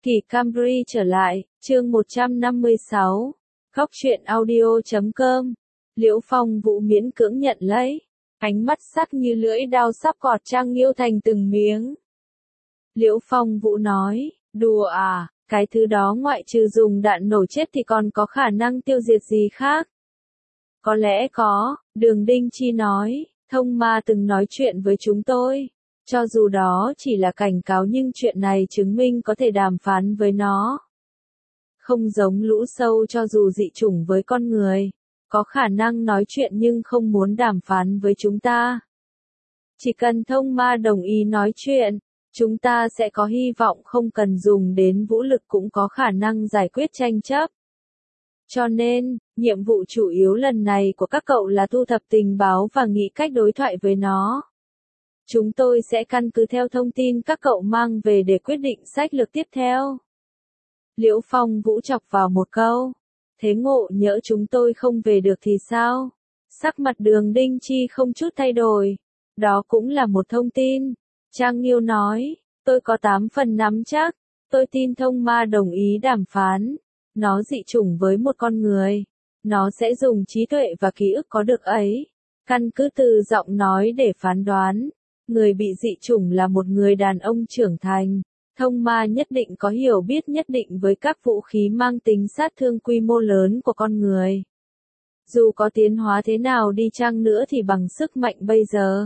Kỳ Camry trở lại, chương 156. Khóc chuyện audio.com. Liễu Phong Vũ miễn cưỡng nhận lấy. Ánh mắt sắc như lưỡi dao sắp gọt Trang Nghiêu thành từng miếng. Liễu Phong Vũ nói, đùa à, cái thứ đó ngoại trừ dùng đạn nổ chết thì còn có khả năng tiêu diệt gì khác? Có lẽ có, Đường Đinh Chi nói, Thông Ma từng nói chuyện với chúng tôi. Cho dù đó chỉ là cảnh cáo nhưng chuyện này chứng minh có thể đàm phán với nó. Không giống lũ sâu cho dù dị chủng với con người. Có khả năng nói chuyện nhưng không muốn đàm phán với chúng ta. Chỉ cần Thông Ma đồng ý nói chuyện, chúng ta sẽ có hy vọng không cần dùng đến vũ lực cũng có khả năng giải quyết tranh chấp. Cho nên, nhiệm vụ chủ yếu lần này của các cậu là thu thập tình báo và nghĩ cách đối thoại với nó. Chúng tôi sẽ căn cứ theo thông tin các cậu mang về để quyết định sách lược tiếp theo. Liễu Phong Vũ chọc vào một câu. Thế ngộ nhỡ chúng tôi không về được thì sao? Sắc mặt Đường Đinh Chi không chút thay đổi. Đó cũng là một thông tin. Trang Nghiêu nói, tôi có 8 phần nắm chắc. Tôi tin Thông Ma đồng ý đàm phán. Nó dị chủng với một con người. Nó sẽ dùng trí tuệ và ký ức có được ấy. Căn cứ từ giọng nói để phán đoán. Người bị dị chủng là một người đàn ông trưởng thành. Thông Ma nhất định có hiểu biết nhất định với các vũ khí mang tính sát thương quy mô lớn của con người. Dù có tiến hóa thế nào đi chăng nữa thì bằng sức mạnh bây giờ,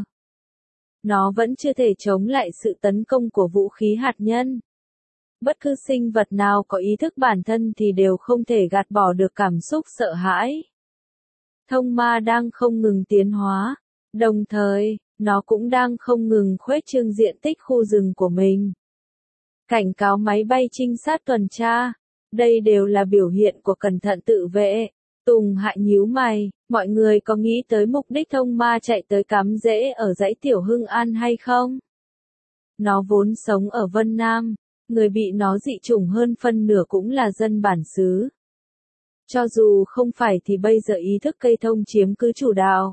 nó vẫn chưa thể chống lại sự tấn công của vũ khí hạt nhân. Bất cứ sinh vật nào có ý thức bản thân thì đều không thể gạt bỏ được cảm xúc sợ hãi. Thông Ma đang không ngừng tiến hóa, đồng thời, nó cũng đang không ngừng khuếch trương diện tích khu rừng của mình. Cảnh cáo máy bay trinh sát tuần tra, đây đều là biểu hiện của cẩn thận tự vệ. Tùng Hạ nhíu mày, mọi người có nghĩ tới mục đích Thông Ma chạy tới cắm rễ ở dãy Tiểu Hưng An hay không? Nó vốn sống ở Vân Nam, người bị nó dị chủng hơn phân nửa cũng là dân bản xứ. Cho dù không phải thì bây giờ ý thức cây thông chiếm cứ chủ đạo.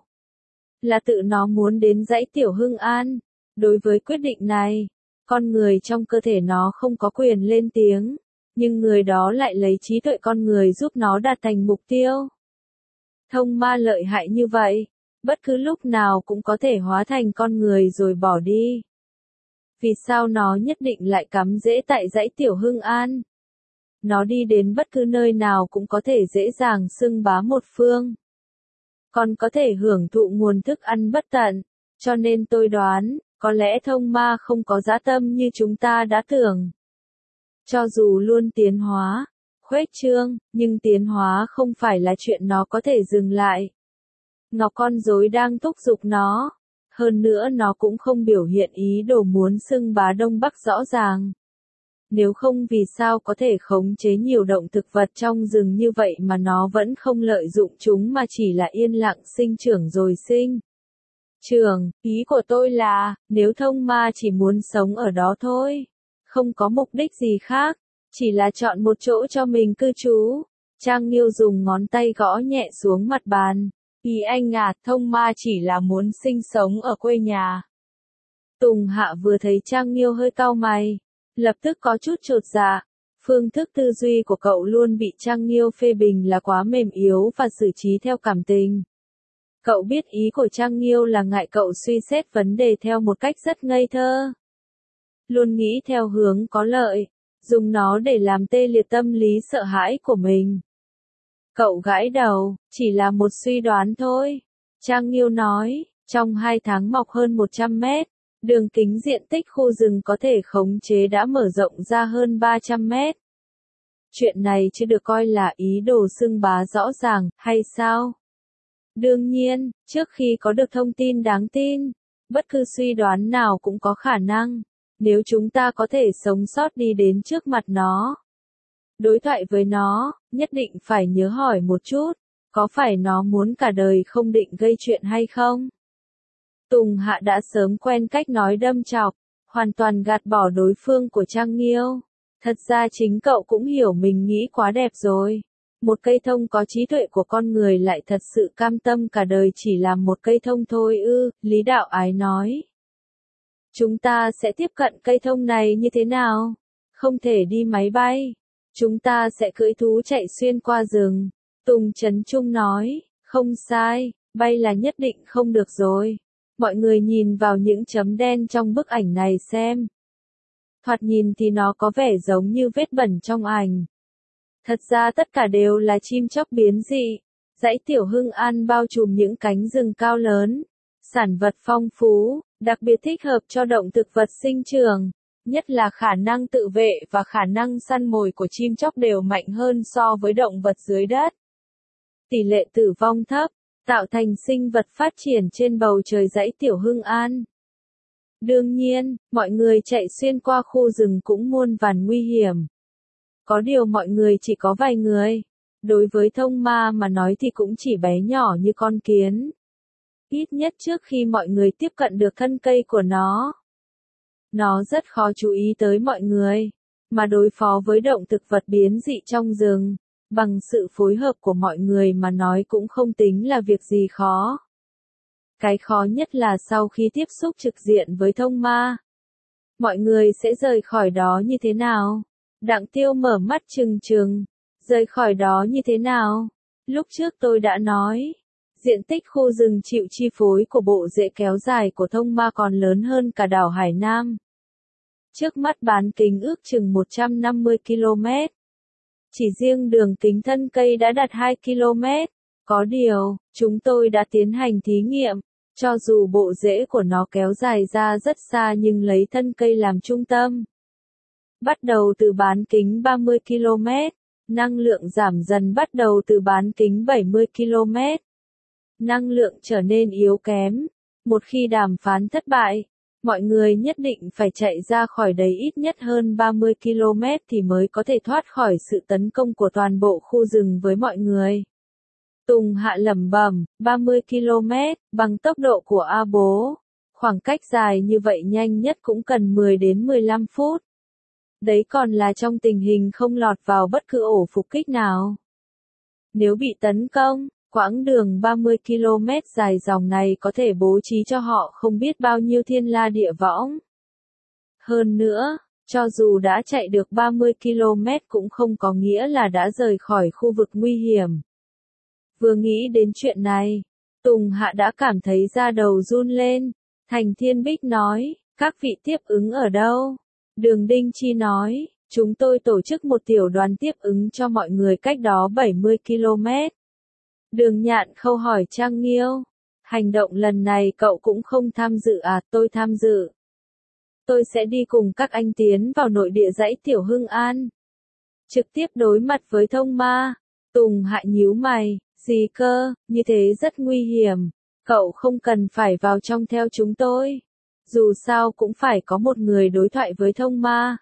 Là tự nó muốn đến dãy Tiểu Hưng An. Đối với quyết định này, con người trong cơ thể nó không có quyền lên tiếng, nhưng người đó lại lấy trí tuệ con người giúp nó đạt thành mục tiêu. Thông Ma lợi hại như vậy, bất cứ lúc nào cũng có thể hóa thành con người rồi bỏ đi. Vì sao nó nhất định lại cắm rễ tại dãy Tiểu Hưng An? Nó đi đến bất cứ nơi nào cũng có thể dễ dàng xưng bá một phương. Còn có thể hưởng thụ nguồn thức ăn bất tận, cho nên tôi đoán, có lẽ Thông Ma không có dã tâm như chúng ta đã tưởng. Cho dù luôn tiến hóa, khuếch trương, nhưng tiến hóa không phải là chuyện nó có thể dừng lại. Ngọc con rối đang thúc giục nó. Hơn nữa nó cũng không biểu hiện ý đồ muốn xưng bá Đông Bắc rõ ràng. Nếu không vì sao có thể khống chế nhiều động thực vật trong rừng như vậy mà nó vẫn không lợi dụng chúng mà chỉ là yên lặng sinh trưởng rồi sinh. Trưởng, ý của tôi là, nếu Thông Ma chỉ muốn sống ở đó thôi, không có mục đích gì khác, chỉ là chọn một chỗ cho mình cư trú. Trang Nghiêu dùng ngón tay gõ nhẹ xuống mặt bàn. Ý anh à, Thông Ma chỉ là muốn sinh sống ở quê nhà. Tùng Hạ vừa thấy Trang Nghiêu hơi cau mày, lập tức có chút chột dạ. Phương thức tư duy của cậu luôn bị Trang Nghiêu phê bình là quá mềm yếu và xử trí theo cảm tình. Cậu biết ý của Trang Nghiêu là ngại cậu suy xét vấn đề theo một cách rất ngây thơ. Luôn nghĩ theo hướng có lợi, dùng nó để làm tê liệt tâm lý sợ hãi của mình. Cậu gãi đầu, chỉ là một suy đoán thôi. Trang Nghiêu nói, trong 2 tháng mọc hơn 100 mét, đường kính diện tích khu rừng có thể khống chế đã mở rộng ra hơn 300 mét. Chuyện này chưa được coi là ý đồ xưng bá rõ ràng, hay sao? Đương nhiên, trước khi có được thông tin đáng tin, bất cứ suy đoán nào cũng có khả năng, nếu chúng ta có thể sống sót đi đến trước mặt nó. Đối thoại với nó, nhất định phải nhớ hỏi một chút, có phải nó muốn cả đời không định gây chuyện hay không? Tùng Hạ đã sớm quen cách nói đâm chọc, hoàn toàn gạt bỏ đối phương của Trang Nghiêu. Thật ra chính cậu cũng hiểu mình nghĩ quá đẹp rồi. Một cây thông có trí tuệ của con người lại thật sự cam tâm cả đời chỉ làm một cây thông thôi ư, Lý Đạo Ái nói. Chúng ta sẽ tiếp cận cây thông này như thế nào? Không thể đi máy bay. Chúng ta sẽ cưỡi thú chạy xuyên qua rừng. Tùng Chấn Trung nói, không sai, bay là nhất định không được rồi. Mọi người nhìn vào những chấm đen trong bức ảnh này xem. Thoạt nhìn thì nó có vẻ giống như vết bẩn trong ảnh. Thật ra tất cả đều là chim chóc biến dị. Dãy Tiểu Hưng An bao trùm những cánh rừng cao lớn. Sản vật phong phú, đặc biệt thích hợp cho động thực vật sinh trưởng. Nhất là khả năng tự vệ và khả năng săn mồi của chim chóc đều mạnh hơn so với động vật dưới đất. Tỷ lệ tử vong thấp, tạo thành sinh vật phát triển trên bầu trời dãy Tiểu Hưng An. Đương nhiên, mọi người chạy xuyên qua khu rừng cũng muôn vàn nguy hiểm. Có điều mọi người chỉ có vài người. Đối với thông ma mà nói thì cũng chỉ bé nhỏ như con kiến. Ít nhất trước khi mọi người tiếp cận được thân cây của nó. Nó rất khó chú ý tới mọi người. Mà đối phó với động thực vật biến dị trong rừng, bằng sự phối hợp của mọi người mà nói cũng không tính là việc gì khó. Cái khó nhất là sau khi tiếp xúc trực diện với thông ma. Mọi người sẽ rời khỏi đó như thế nào? Đặng Tiêu mở mắt trừng trừng. Rời khỏi đó như thế nào? Lúc trước tôi đã nói. Diện tích khu rừng chịu chi phối của bộ rễ kéo dài của thông ma còn lớn hơn cả đảo Hải Nam. Trước mắt bán kính ước chừng 150 km. Chỉ riêng đường kính thân cây đã đạt 2 km. Có điều, chúng tôi đã tiến hành thí nghiệm. Cho dù bộ rễ của nó kéo dài ra rất xa nhưng lấy thân cây làm trung tâm. Bắt đầu từ bán kính 30 km. Năng lượng giảm dần bắt đầu từ bán kính 70 km. Năng lượng trở nên yếu kém. Một khi đàm phán thất bại, mọi người nhất định phải chạy ra khỏi đấy ít nhất hơn 30 km thì mới có thể thoát khỏi sự tấn công của toàn bộ khu rừng với mọi người. Tùng Hạ lẩm bẩm, 30 km, bằng tốc độ của A Bố. Khoảng cách dài như vậy nhanh nhất cũng cần 10 đến 15 phút. Đấy còn là trong tình hình không lọt vào bất cứ ổ phục kích nào. Nếu bị tấn công, quãng đường 30 km dài dòng này có thể bố trí cho họ không biết bao nhiêu thiên la địa võng. Hơn nữa, cho dù đã chạy được 30 km cũng không có nghĩa là đã rời khỏi khu vực nguy hiểm. Vừa nghĩ đến chuyện này, Tùng Hạ đã cảm thấy da đầu run lên. Thành Thiên Bích nói, các vị tiếp ứng ở đâu? Đường Đinh Chi nói, chúng tôi tổ chức một tiểu đoàn tiếp ứng cho mọi người cách đó 70 km. Đường Nhạn Khâu hỏi Trang Nghiêu, hành động lần này cậu cũng không tham dự à? Tôi tham dự. Tôi sẽ đi cùng các anh tiến vào nội địa dãy Tiểu Hưng An. Trực tiếp đối mặt với thông ma. Tùng Hạ nhíu mày, gì cơ, như thế rất nguy hiểm. Cậu không cần phải vào trong theo chúng tôi. Dù sao cũng phải có một người đối thoại với thông ma.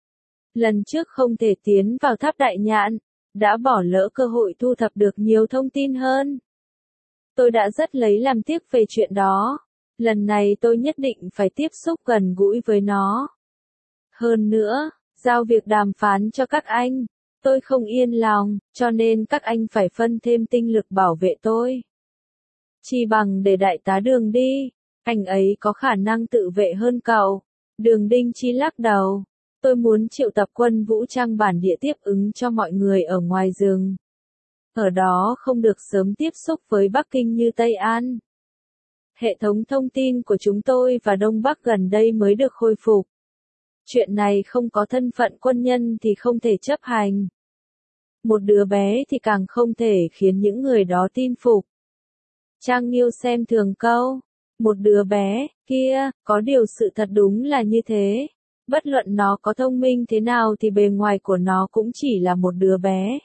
Lần trước không thể tiến vào tháp Đại Nhạn, đã bỏ lỡ cơ hội thu thập được nhiều thông tin hơn. Tôi đã rất lấy làm tiếc về chuyện đó. Lần này tôi nhất định phải tiếp xúc gần gũi với nó. Hơn nữa, giao việc đàm phán cho các anh. Tôi không yên lòng, cho nên các anh phải phân thêm tinh lực bảo vệ tôi. Chi bằng để đại tá Đường đi. Anh ấy có khả năng tự vệ hơn cậu. Đường Đinh Chi lắc đầu. Tôi muốn triệu tập quân vũ trang bản địa tiếp ứng cho mọi người ở ngoài rừng. Ở đó không được sớm tiếp xúc với Bắc Kinh như Tây An. Hệ thống thông tin của chúng tôi và Đông Bắc gần đây mới được khôi phục. Chuyện này không có thân phận quân nhân thì không thể chấp hành. Một đứa bé thì càng không thể khiến những người đó tin phục. Trang Nghiêu xem thường câu. Một đứa bé, kia, có điều sự thật đúng là như thế. Bất luận nó có thông minh thế nào thì bề ngoài của nó cũng chỉ là một đứa bé.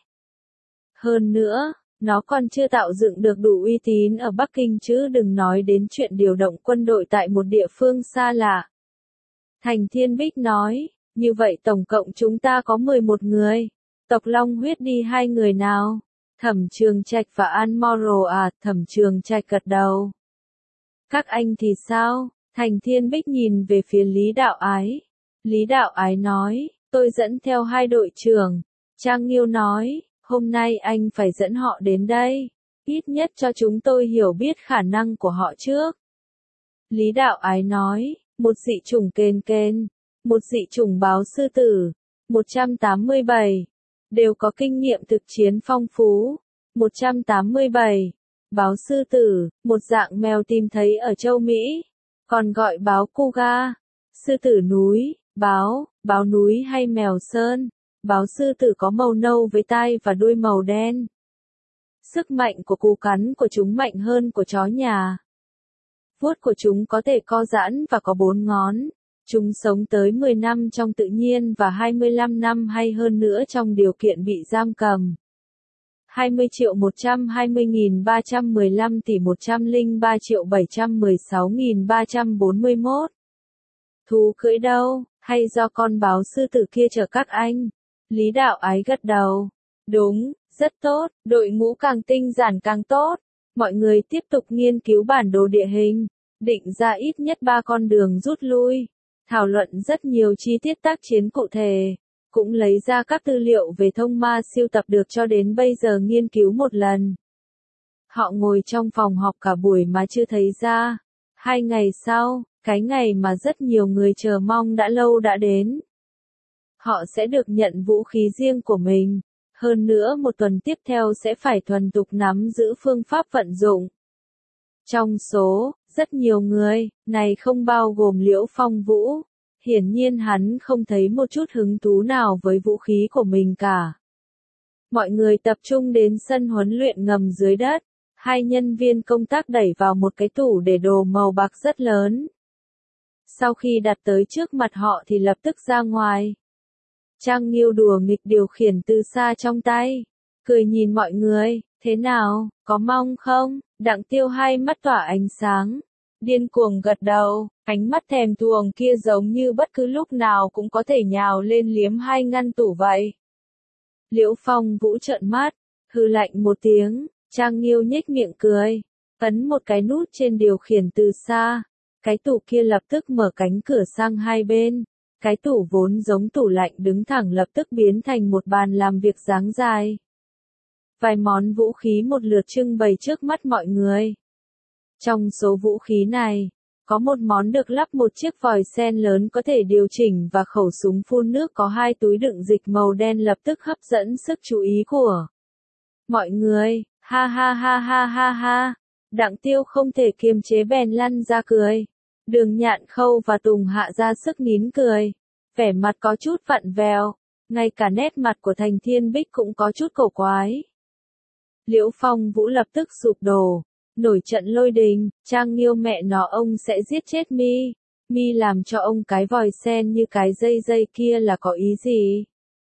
Hơn nữa, nó còn chưa tạo dựng được đủ uy tín ở Bắc Kinh chứ đừng nói đến chuyện điều động quân đội tại một địa phương xa lạ. Thành Thiên Bích nói, như vậy tổng cộng chúng ta có 11 người. Tộc Long Huyết đi 2 người nào? Thẩm Trường Trạch và An Moro à? Thẩm Trường Trạch gật đầu. Các anh thì sao? Thành Thiên Bích nhìn về phía Lý Đạo Ái. Lý Đạo Ái nói, tôi dẫn theo 2 đội trưởng. Trang Nghiêu nói, hôm nay anh phải dẫn họ đến đây. Ít nhất cho chúng tôi hiểu biết khả năng của họ trước. Lý Đạo Ái nói, một dị chủng kền kền, một dị chủng báo sư tử, 187. Đều có kinh nghiệm thực chiến phong phú. 187. Báo sư tử, một dạng mèo tìm thấy ở châu Mỹ, còn gọi báo cougar. Sư tử núi, báo núi hay mèo sơn. Báo sư tử có màu nâu với tai và đuôi màu đen. Sức mạnh của cú cắn của chúng mạnh hơn của chó nhà. Vuốt của chúng có thể co giãn và có 4 ngón. Chúng sống tới 10 năm trong tự nhiên và 25 năm hay hơn nữa trong điều kiện bị giam cầm. 20.120.315 tỷ 103.716.341. Thú cưỡi đâu, hay do con báo sư tử kia chở các anh? Lý Đạo Ái gật đầu. Đúng, rất tốt, đội ngũ càng tinh giản càng tốt. Mọi người tiếp tục nghiên cứu bản đồ địa hình, định ra ít nhất 3 con đường rút lui, thảo luận rất nhiều chi tiết tác chiến cụ thể, cũng lấy ra các tư liệu về thông ma siêu tập được cho đến bây giờ nghiên cứu một lần. Họ ngồi trong phòng họp cả buổi mà chưa thấy ra. 2 ngày sau, cái ngày mà rất nhiều người chờ mong đã lâu đã đến. Họ sẽ được nhận vũ khí riêng của mình. Hơn nữa một tuần tiếp theo sẽ phải thuần thục nắm giữ phương pháp vận dụng. Trong số, rất nhiều người, này không bao gồm Liễu Phong Vũ. Hiển nhiên hắn không thấy một chút hứng thú nào với vũ khí của mình cả. Mọi người tập trung đến sân huấn luyện ngầm dưới đất. 2 nhân viên công tác đẩy vào một cái tủ để đồ màu bạc rất lớn. Sau khi đặt tới trước mặt họ thì lập tức ra ngoài. Trang Nghiêu đùa nghịch điều khiển từ xa trong tay, cười nhìn mọi người, thế nào, có mong không? Đặng Tiêu hai mắt tỏa ánh sáng, điên cuồng gật đầu, ánh mắt thèm thuồng kia giống như bất cứ lúc nào cũng có thể nhào lên liếm 2 ngăn tủ vậy. Liễu Phong Vũ trợn mắt, hừ lạnh một tiếng, Trang Nghiêu nhếch miệng cười, ấn một cái nút trên điều khiển từ xa, cái tủ kia lập tức mở cánh cửa sang hai bên. Cái tủ vốn giống tủ lạnh đứng thẳng lập tức biến thành một bàn làm việc dáng dài. Vài món vũ khí một lượt trưng bày trước mắt mọi người. Trong số vũ khí này, có một món được lắp một chiếc vòi sen lớn có thể điều chỉnh và khẩu súng phun nước có 2 túi đựng dịch màu đen lập tức hấp dẫn sức chú ý của mọi người. Ha ha ha ha ha ha. Đặng Tiêu không thể kiềm chế bèn lăn ra cười. Đường Nhạn Khâu và Tùng Hạ ra sức nín cười, vẻ mặt có chút vặn vẹo, ngay cả nét mặt của Thành Thiên Bích cũng có chút cổ quái. Liễu Phong Vũ lập tức sụp đổ, nổi trận lôi đình, Trang Nghiêu mẹ nó ông sẽ giết chết mi làm cho ông cái vòi sen như cái dây kia là có ý gì?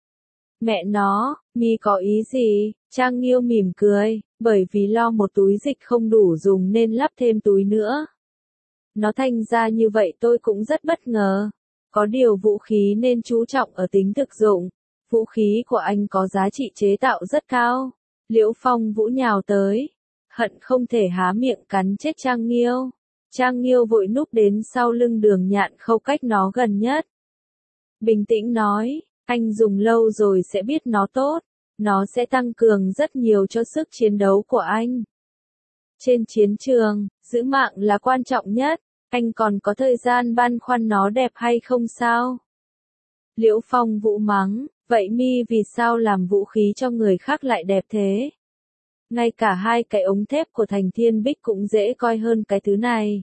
Mẹ nó, mi có ý gì? Trang Nghiêu mỉm cười, bởi vì lo một túi dịch không đủ dùng nên lắp thêm túi nữa. Nó thành ra như vậy tôi cũng rất bất ngờ. Có điều vũ khí nên chú trọng ở tính thực dụng. Vũ khí của anh có giá trị chế tạo rất cao. Liễu Phong Vũ nhào tới, hận không thể há miệng cắn chết Trang Nghiêu. Trang Nghiêu vội núp đến sau lưng Đường Nhạn Khâu cách nó gần nhất. Bình tĩnh nói, anh dùng lâu rồi sẽ biết nó tốt. Nó sẽ tăng cường rất nhiều cho sức chiến đấu của anh. Trên chiến trường, giữ mạng là quan trọng nhất. Anh còn có thời gian băn khoăn nó đẹp hay không sao? Liễu Phong Vũ mắng, vậy mi vì sao làm vũ khí cho người khác lại đẹp thế? Ngay cả 2 cái ống thép của Thành Thiên Bích cũng dễ coi hơn cái thứ này.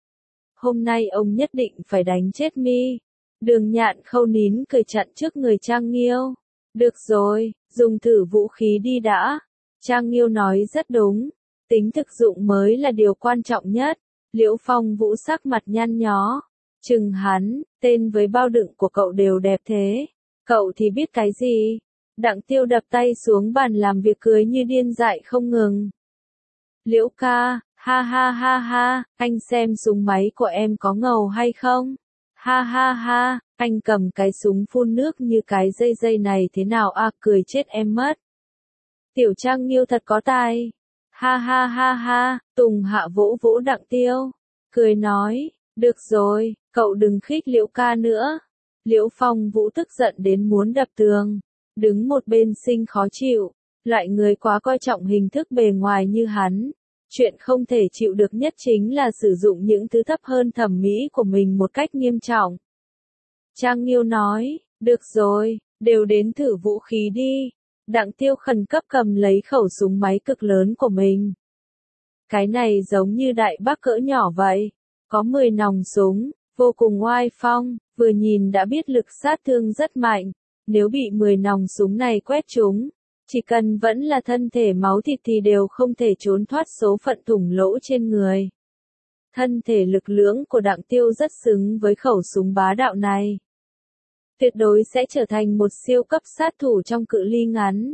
Hôm nay ông nhất định phải đánh chết mi. Đường Nhạn Khâu nín cười chặn trước người Trang Nghiêu. Được rồi, dùng thử vũ khí đi đã. Trang Nghiêu nói rất đúng. Tính thực dụng mới là điều quan trọng nhất. Liễu Phong Vũ sắc mặt nhăn nhó. Chừng hắn, tên với bao đựng của cậu đều đẹp thế. Cậu thì biết cái gì? Đặng Tiêu đập tay xuống bàn làm việc cười như điên dại không ngừng. Liễu ca, ha ha ha ha, anh xem súng máy của em có ngầu hay không? Ha ha ha, anh cầm cái súng phun nước như cái dây này thế nào à, cười chết em mất. Tiểu Trang Nghiêu thật có tài. Ha ha ha ha, Tùng Hạ vỗ vỗ Đặng Tiêu, cười nói, được rồi, cậu đừng khích Liễu ca nữa. Liễu Phong Vũ tức giận đến muốn đập tường, đứng một bên sinh khó chịu, loại người quá coi trọng hình thức bề ngoài như hắn. Chuyện không thể chịu được nhất chính là sử dụng những thứ thấp hơn thẩm mỹ của mình một cách nghiêm trọng. Trang Nghiêu nói, được rồi, đều đến thử vũ khí đi. Đặng Tiêu khẩn cấp cầm lấy khẩu súng máy cực lớn của mình. Cái này giống như đại bác cỡ nhỏ vậy, có 10 nòng súng, vô cùng oai phong, vừa nhìn đã biết lực sát thương rất mạnh, nếu bị 10 nòng súng này quét trúng, chỉ cần vẫn là thân thể máu thịt thì đều không thể trốn thoát số phận thủng lỗ trên người. Thân thể lực lưỡng của Đặng Tiêu rất xứng với khẩu súng bá đạo này. Tuyệt đối sẽ trở thành một siêu cấp sát thủ trong cự ly ngắn.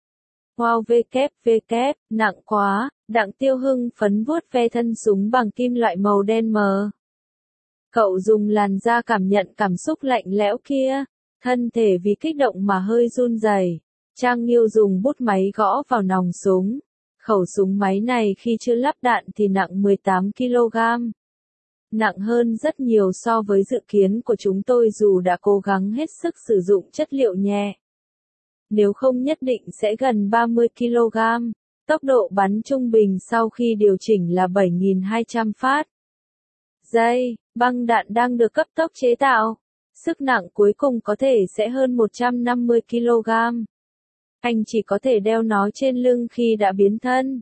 Wow WW, nặng quá, Đặng Tiêu hưng phấn vuốt ve thân súng bằng kim loại màu đen mờ. Cậu dùng làn da cảm nhận cảm xúc lạnh lẽo kia, thân thể vì kích động mà hơi run rẩy. Trang Nghiêu dùng bút máy gõ vào nòng súng. Khẩu súng máy này khi chưa lắp đạn thì nặng 18 kg. Nặng hơn rất nhiều so với dự kiến của chúng tôi dù đã cố gắng hết sức sử dụng chất liệu nhẹ. Nếu không nhất định sẽ gần 30 kg. Tốc độ bắn trung bình sau khi điều chỉnh là 7.200 phát. Giây, băng đạn đang được cấp tốc chế tạo. Sức nặng cuối cùng có thể sẽ hơn 150 kg. Anh chỉ có thể đeo nó trên lưng khi đã biến thân.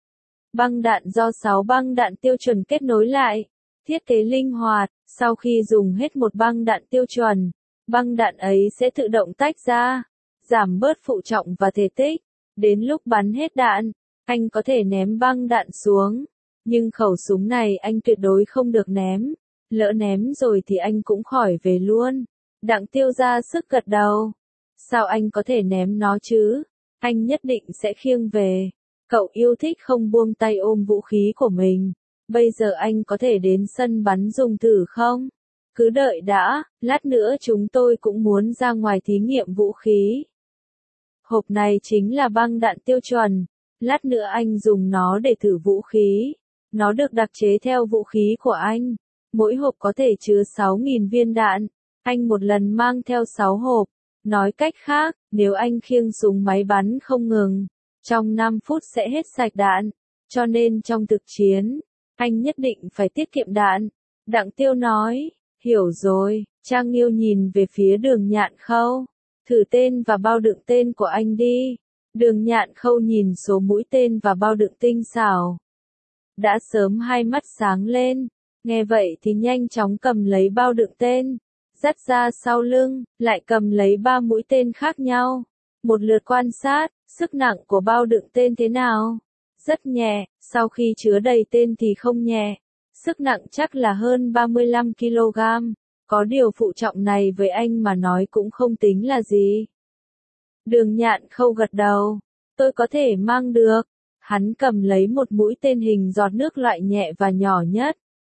Băng đạn do 6 băng đạn tiêu chuẩn kết nối lại. Thiết kế linh hoạt, sau khi dùng hết một băng đạn tiêu chuẩn, băng đạn ấy sẽ tự động tách ra, giảm bớt phụ trọng và thể tích. Đến lúc bắn hết đạn, anh có thể ném băng đạn xuống. Nhưng khẩu súng này anh tuyệt đối không được ném. Lỡ ném rồi thì anh cũng khỏi về luôn. Đặng Tiêu ra sức gật đầu. Sao anh có thể ném nó chứ? Anh nhất định sẽ khiêng về. Cậu yêu thích không buông tay ôm vũ khí của mình. Bây giờ anh có thể đến sân bắn dùng thử không? Cứ đợi đã, lát nữa chúng tôi cũng muốn ra ngoài thí nghiệm vũ khí. Hộp này chính là băng đạn tiêu chuẩn. Lát nữa anh dùng nó để thử vũ khí. Nó được đặc chế theo vũ khí của anh. Mỗi hộp có thể chứa 6.000 viên đạn. Anh một lần mang theo 6 hộp. Nói cách khác, nếu anh khiêng súng máy bắn không ngừng, trong 5 phút sẽ hết sạch đạn. Cho nên trong thực chiến, anh nhất định phải tiết kiệm đạn. Đặng Tiêu nói, hiểu rồi. Trang Nghiêu nhìn về phía Đường Nhạn Khâu. Thử tên và bao đựng tên của anh đi. Đường Nhạn Khâu nhìn số mũi tên và bao đựng tinh xảo. Đã sớm hai mắt sáng lên. Nghe vậy thì nhanh chóng cầm lấy bao đựng tên. Dắt ra sau lưng, lại cầm lấy 3 mũi tên khác nhau. Một lượt quan sát, sức nặng của bao đựng tên thế nào? Rất nhẹ, sau khi chứa đầy tên thì không nhẹ. Sức nặng chắc là hơn 35 kg. Có điều phụ trọng này với anh mà nói cũng không tính là gì. Đường Nhạn Khâu gật đầu. Tôi có thể mang được. Hắn cầm lấy một mũi tên hình giọt nước loại nhẹ và nhỏ nhất.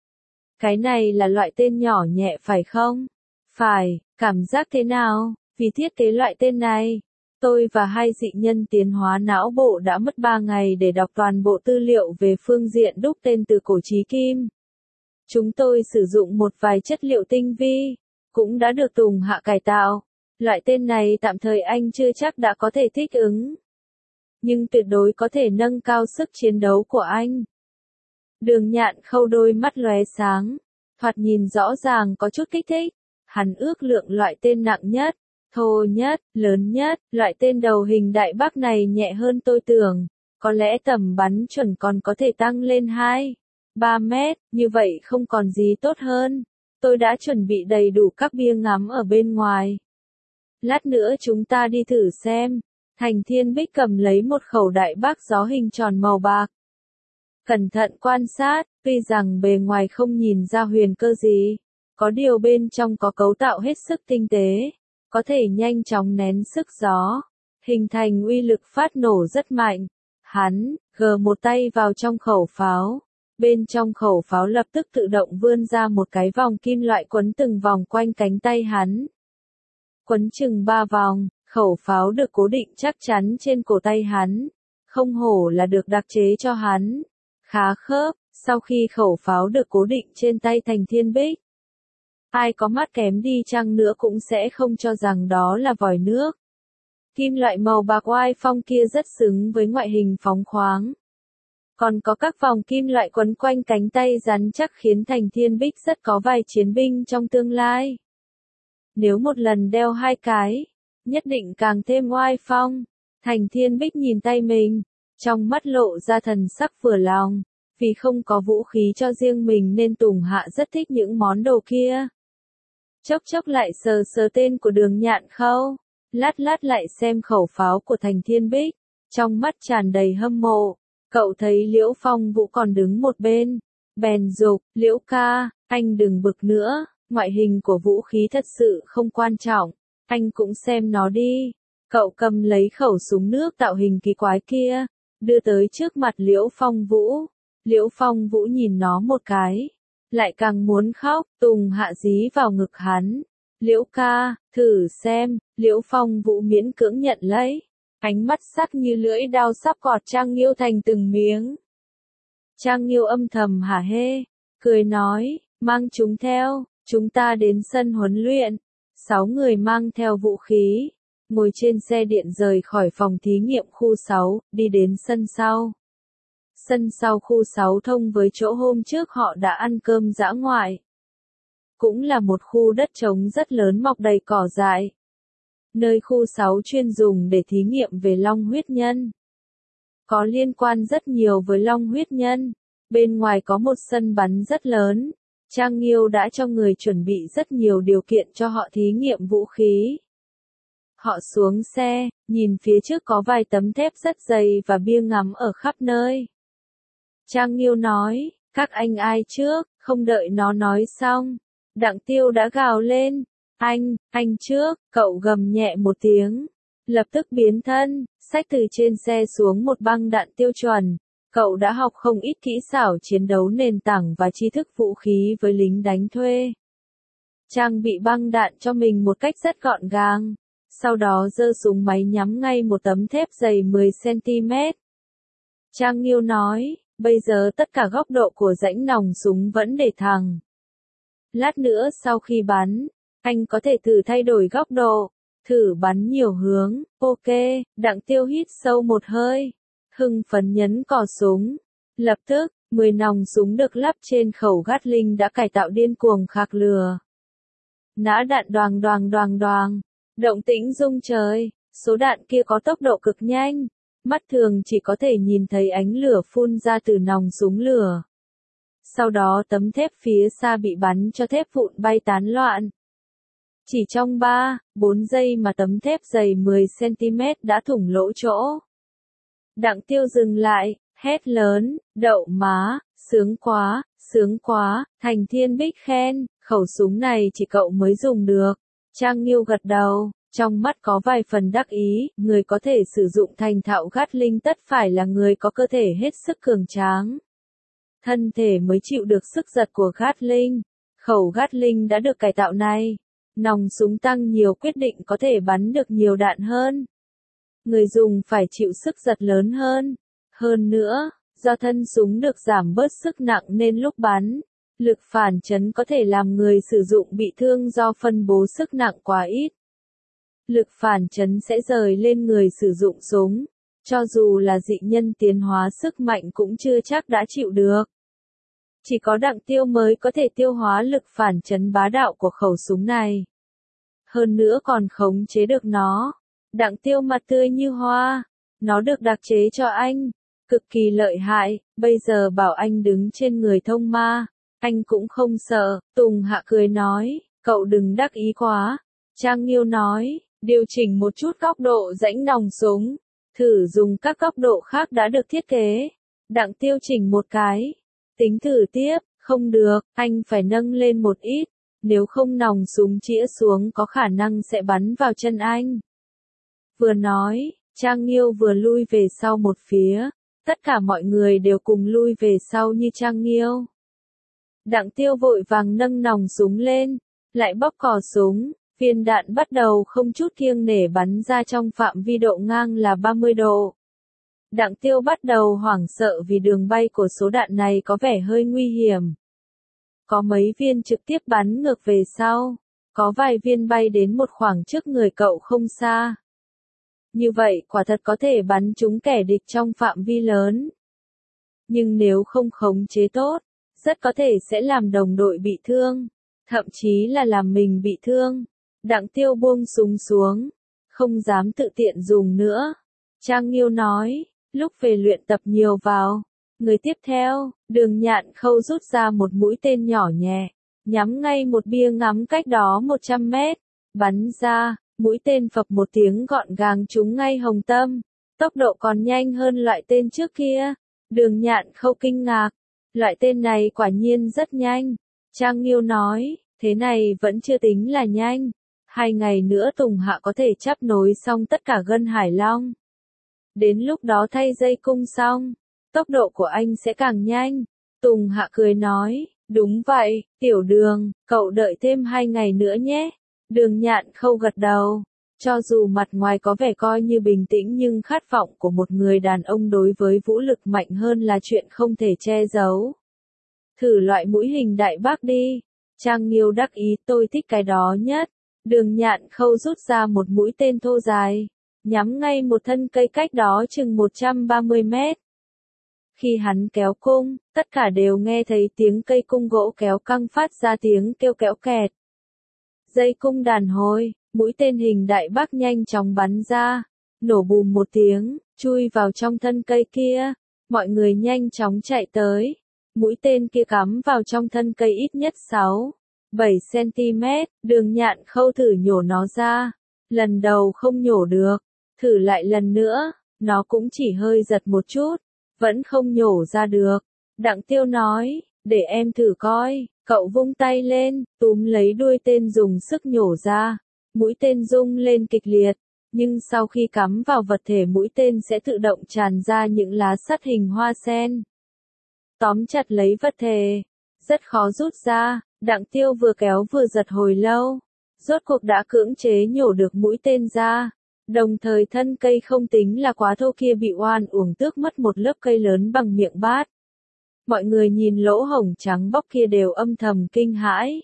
Cái này là loại tên nhỏ nhẹ phải không? Phải, cảm giác thế nào? Vì thiết kế loại tên này, tôi và hai dị nhân tiến hóa não bộ đã mất 3 ngày để đọc toàn bộ tư liệu về phương diện đúc tên từ cổ chí kim. Chúng tôi sử dụng một vài chất liệu tinh vi, cũng đã được Tùng Hạ cải tạo. Loại tên này tạm thời anh chưa chắc đã có thể thích ứng. Nhưng tuyệt đối có thể nâng cao sức chiến đấu của anh. Đường Nhạn Khâu đôi mắt lóe sáng, thoạt nhìn rõ ràng có chút kích thích. Hắn ước lượng loại tên nặng nhất, thô nhất, lớn nhất, loại tên đầu hình đại bác này nhẹ hơn tôi tưởng. Có lẽ tầm bắn chuẩn còn có thể tăng lên 2-3 mét, như vậy không còn gì tốt hơn. Tôi đã chuẩn bị đầy đủ các bia ngắm ở bên ngoài. Lát nữa chúng ta đi thử xem. Thành Thiên Bích cầm lấy một khẩu đại bác gió hình tròn màu bạc. Cẩn thận quan sát, tuy rằng bề ngoài không nhìn ra huyền cơ gì. Có điều bên trong có cấu tạo hết sức tinh tế, có thể nhanh chóng nén sức gió, hình thành uy lực phát nổ rất mạnh. Hắn, gờ một tay vào trong khẩu pháo. Bên trong khẩu pháo lập tức tự động vươn ra một cái vòng kim loại quấn từng vòng quanh cánh tay hắn. Quấn chừng 3 vòng, khẩu pháo được cố định chắc chắn trên cổ tay hắn. Không hổ là được đặc chế cho hắn. Khá khớp, sau khi khẩu pháo được cố định trên tay Thành Thiên Bích. Ai có mắt kém đi chăng nữa cũng sẽ không cho rằng đó là vòi nước. Kim loại màu bạc oai phong kia rất xứng với ngoại hình phóng khoáng. Còn có các vòng kim loại quấn quanh cánh tay rắn chắc khiến Thành Thiên Bích rất có vài chiến binh trong tương lai. Nếu một lần đeo 2 cái, nhất định càng thêm oai phong. Thành Thiên Bích nhìn tay mình, trong mắt lộ ra thần sắc vừa lòng, vì không có vũ khí cho riêng mình nên Tùng Hạ rất thích những món đồ kia. Chốc chốc lại sờ sờ tên của Đường Nhạn Khâu, lát lát lại xem khẩu pháo của Thành Thiên Bích, trong mắt tràn đầy hâm mộ. Cậu thấy Liễu Phong Vũ còn đứng một bên, bèn dục, Liễu ca, anh đừng bực nữa, ngoại hình của vũ khí thật sự không quan trọng, anh cũng xem nó đi. Cậu cầm lấy khẩu súng nước tạo hình kỳ quái kia, đưa tới trước mặt Liễu Phong Vũ. Liễu Phong Vũ nhìn nó một cái, lại càng muốn khóc. Tùng Hạ dí vào ngực hắn. Liễu ca, thử xem. Liễu Phong Vũ miễn cưỡng nhận lấy, ánh mắt sắc như lưỡi dao sắp gọt Trang Nghiêu thành từng miếng. Trang Nghiêu âm thầm hả hê, cười nói, mang chúng theo, chúng ta đến sân huấn luyện. 6 người mang theo vũ khí, ngồi trên xe điện rời khỏi phòng thí nghiệm khu 6, đi đến sân sau. Sân sau khu 6 thông với chỗ hôm trước họ đã ăn cơm dã ngoại. Cũng là một khu đất trống rất lớn mọc đầy cỏ dại. Nơi khu 6 chuyên dùng để thí nghiệm về long huyết nhân. Có liên quan rất nhiều với long huyết nhân. Bên ngoài có một sân bắn rất lớn. Trang Nghiêu đã cho người chuẩn bị rất nhiều điều kiện cho họ thí nghiệm vũ khí. Họ xuống xe, nhìn phía trước có vài tấm thép rất dày và bia ngắm ở khắp nơi. Trang Nghiêu nói, các anh ai trước, không đợi nó nói xong. Đặng Tiêu đã gào lên, anh trước, cậu gầm nhẹ một tiếng. Lập tức biến thân, xách từ trên xe xuống một băng đạn tiêu chuẩn. Cậu đã học không ít kỹ xảo chiến đấu nền tảng và tri thức vũ khí với lính đánh thuê. Trang bị băng đạn cho mình một cách rất gọn gàng. Sau đó giơ súng máy nhắm ngay một tấm thép dày 10 cm. Trang Nghiêu nói, bây giờ tất cả góc độ của rãnh nòng súng vẫn để thẳng. Lát nữa sau khi bắn, anh có thể thử thay đổi góc độ, thử bắn nhiều hướng. Ok, Đặng Tiêu hít sâu một hơi, hưng phấn nhấn cò súng. Lập tức, 10 nòng súng được lắp trên khẩu Gatling đã cải tạo điên cuồng khạc lửa. Nã đạn đoàng đoàng đoàng đoàng, động tĩnh rung trời, số đạn kia có tốc độ cực nhanh, mắt thường chỉ có thể nhìn thấy ánh lửa phun ra từ nòng súng lửa. Sau đó tấm thép phía xa bị bắn cho thép vụn bay tán loạn. Chỉ trong 3-4 giây mà tấm thép dày 10 cm đã thủng lỗ chỗ. Đặng Tiêu dừng lại, hét lớn, đậu má, sướng quá, Thành Thiên Bích khen, khẩu súng này chỉ cậu mới dùng được. Trang Nghiêu gật đầu, trong mắt có vài phần đắc ý, người có thể sử dụng thành thạo Gatling tất phải là người có cơ thể hết sức cường tráng. Thân thể mới chịu được sức giật của Gatling. Khẩu Gatling đã được cải tạo này. Nòng súng tăng nhiều quyết định có thể bắn được nhiều đạn hơn. Người dùng phải chịu sức giật lớn hơn. Hơn nữa, do thân súng được giảm bớt sức nặng nên lúc bắn, lực phản chấn có thể làm người sử dụng bị thương do phân bố sức nặng quá ít. Lực phản chấn sẽ rời lên người sử dụng súng, cho dù là dị nhân tiến hóa sức mạnh cũng chưa chắc đã chịu được. Chỉ có Đặng Tiêu mới có thể tiêu hóa lực phản chấn bá đạo của khẩu súng này. Hơn nữa còn khống chế được nó. Đặng Tiêu mặt tươi như hoa. Nó được đặc chế cho anh. Cực kỳ lợi hại, bây giờ bảo anh đứng trên người thông ma. Anh cũng không sợ. Tùng Hạ cười nói, cậu đừng đắc ý quá. Trang Nghiêu nói, điều chỉnh một chút góc độ rãnh nòng súng. Thử dùng các góc độ khác đã được thiết kế. Đặng Tiêu chỉnh một cái. Tính thử tiếp, không được, anh phải nâng lên một ít. Nếu không nòng súng chĩa xuống có khả năng sẽ bắn vào chân anh. Vừa nói, Trang Nghiêu vừa lui về sau một phía. Tất cả mọi người đều cùng lui về sau như Trang Nghiêu. Đặng Tiêu vội vàng nâng nòng súng lên, lại bóc cò súng. Viên đạn bắt đầu không chút kiêng nể bắn ra trong phạm vi độ ngang là 30 độ. Đặng Tiêu bắt đầu hoảng sợ vì đường bay của số đạn này có vẻ hơi nguy hiểm. Có mấy viên trực tiếp bắn ngược về sau, có vài viên bay đến một khoảng trước người cậu không xa. Như vậy quả thật có thể bắn trúng kẻ địch trong phạm vi lớn. Nhưng nếu không khống chế tốt, rất có thể sẽ làm đồng đội bị thương, thậm chí là làm mình bị thương. Đặng Tiêu buông súng xuống, không dám tự tiện dùng nữa. Trang Nghiêu nói, lúc về luyện tập nhiều vào. Người tiếp theo, Đường Nhạn Khâu rút ra một mũi tên nhỏ nhẹ, nhắm ngay một bia ngắm cách đó 100 mét, bắn ra, mũi tên phập một tiếng gọn gàng trúng ngay hồng tâm, tốc độ còn nhanh hơn loại tên trước kia. Đường Nhạn Khâu kinh ngạc, loại tên này quả nhiên rất nhanh. Trang Nghiêu nói, thế này vẫn chưa tính là nhanh. 2 ngày nữa Tùng Hạ có thể chắp nối xong tất cả gân Hải Long. Đến lúc đó thay dây cung xong, tốc độ của anh sẽ càng nhanh. Tùng Hạ cười nói, đúng vậy, Tiểu Đường, cậu đợi thêm 2 ngày nữa nhé. Đường Nhạn Khâu gật đầu. Cho dù mặt ngoài có vẻ coi như bình tĩnh nhưng khát vọng của một người đàn ông đối với vũ lực mạnh hơn là chuyện không thể che giấu. Thử loại mũi hình đại bác đi. Trang Nghiêu đắc ý, tôi thích cái đó nhất. Đường Nhạn Khâu rút ra một mũi tên thô dài, nhắm ngay một thân cây cách đó chừng 130 mét. Khi hắn kéo cung, tất cả đều nghe thấy tiếng cây cung gỗ kéo căng phát ra tiếng kêu kéo kẹt. Dây cung đàn hồi, mũi tên hình đại bác nhanh chóng bắn ra, nổ bùm một tiếng, chui vào trong thân cây kia. Mọi người nhanh chóng chạy tới. Mũi tên kia cắm vào trong thân cây ít nhất 6-7 cm, Đường Nhạn Khâu thử nhổ nó ra. Lần đầu không nhổ được, thử lại lần nữa, nó cũng chỉ hơi giật một chút, vẫn không nhổ ra được. Đặng Tiêu nói, để em thử coi. Cậu vung tay lên, túm lấy đuôi tên dùng sức nhổ ra. Mũi tên rung lên kịch liệt, nhưng sau khi cắm vào vật thể mũi tên sẽ tự động tràn ra những lá sắt hình hoa sen. Tóm chặt lấy vật thể, rất khó rút ra. Đặng Tiêu vừa kéo vừa giật hồi lâu, rốt cuộc đã cưỡng chế nhổ được mũi tên ra. Đồng thời thân cây không tính là quá thô kia bị oan uổng tước mất một lớp cây lớn bằng miệng bát. Mọi người nhìn lỗ hổng trắng bóc kia đều âm thầm kinh hãi.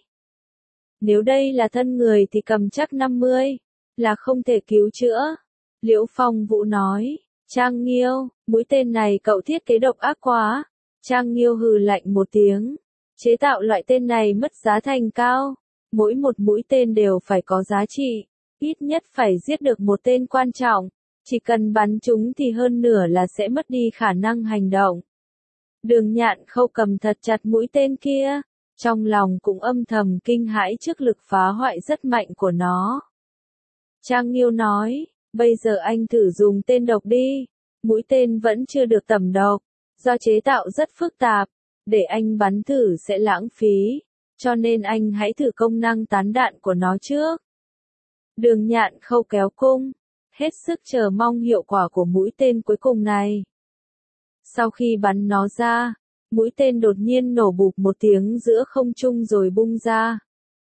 Nếu đây là thân người thì cầm chắc 50, là không thể cứu chữa. Liễu Phong Vũ nói, Trang Nghiêu, mũi tên này cậu thiết kế độc ác quá. Trang Nghiêu hừ lạnh một tiếng, chế tạo loại tên này mất giá thành cao. Mỗi một mũi tên đều phải có giá trị, ít nhất phải giết được một tên quan trọng. Chỉ cần bắn chúng thì hơn nửa là sẽ mất đi khả năng hành động. Đường Nhạn Khâu cầm thật chặt mũi tên kia, trong lòng cũng âm thầm kinh hãi trước lực phá hoại rất mạnh của nó. Trang Nghiêu nói, bây giờ anh thử dùng tên độc đi. Mũi tên vẫn chưa được tẩm độc, do chế tạo rất phức tạp, để anh bắn thử sẽ lãng phí, cho nên anh hãy thử công năng tán đạn của nó trước. Đường Nhạn Khâu kéo cung, hết sức chờ mong hiệu quả của mũi tên cuối cùng này. Sau khi bắn nó ra, mũi tên đột nhiên nổ bụp một tiếng giữa không trung rồi bung ra.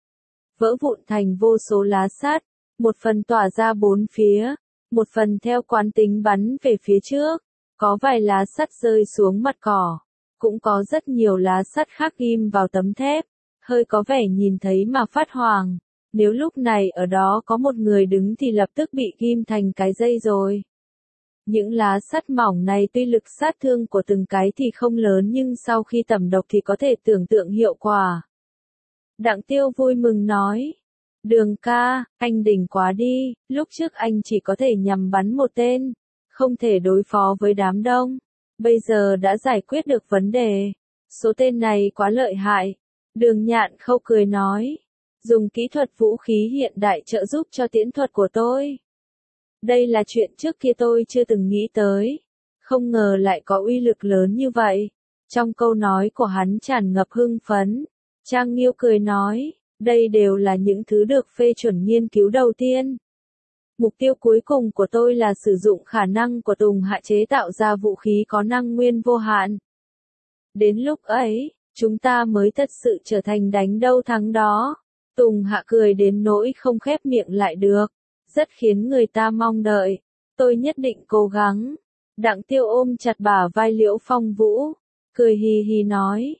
Vỡ vụn thành vô số lá sắt, một phần tỏa ra bốn phía, một phần theo quán tính bắn về phía trước. Có vài lá sắt rơi xuống mặt cỏ, cũng có rất nhiều lá sắt khác ghim vào tấm thép, hơi có vẻ nhìn thấy mà phát hoảng. Nếu lúc này ở đó có một người đứng thì lập tức bị ghim thành cái dây rồi. Những lá sắt mỏng này tuy lực sát thương của từng cái thì không lớn nhưng sau khi tẩm độc thì có thể tưởng tượng hiệu quả. Đặng Tiêu vui mừng nói, Đường ca, anh đỉnh quá đi, lúc trước anh chỉ có thể nhằm bắn một tên, không thể đối phó với đám đông. Bây giờ đã giải quyết được vấn đề. Số tên này quá lợi hại. Đường Nhạn Khâu cười nói, dùng kỹ thuật vũ khí hiện đại trợ giúp cho tiễn thuật của tôi. Đây là chuyện trước kia tôi chưa từng nghĩ tới. Không ngờ lại có uy lực lớn như vậy. Trong câu nói của hắn tràn ngập hưng phấn. Trang Nghiêu cười nói, đây đều là những thứ được phê chuẩn nghiên cứu đầu tiên. Mục tiêu cuối cùng của tôi là sử dụng khả năng của Tùng Hạ chế tạo ra vũ khí có năng nguyên vô hạn. Đến lúc ấy, chúng ta mới thật sự trở thành đánh đâu thắng đó. Tùng Hạ cười đến nỗi không khép miệng lại được, rất khiến người ta mong đợi. Tôi nhất định cố gắng. Đặng Tiêu ôm chặt bả vai Liễu Phong Vũ, cười hì hì nói,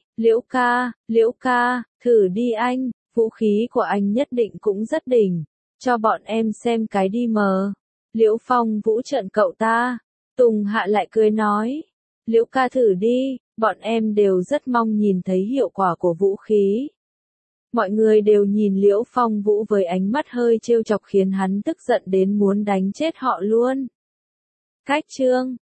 Liễu ca, thử đi anh, vũ khí của anh nhất định cũng rất đỉnh. Cho bọn em xem cái đi mờ. Liễu Phong Vũ trợn cậu ta. Tùng Hạ lại cười nói, Liễu ca thử đi, bọn em đều rất mong nhìn thấy hiệu quả của vũ khí. Mọi người đều nhìn Liễu Phong Vũ với ánh mắt hơi trêu chọc khiến hắn tức giận đến muốn đánh chết họ luôn. Cách chương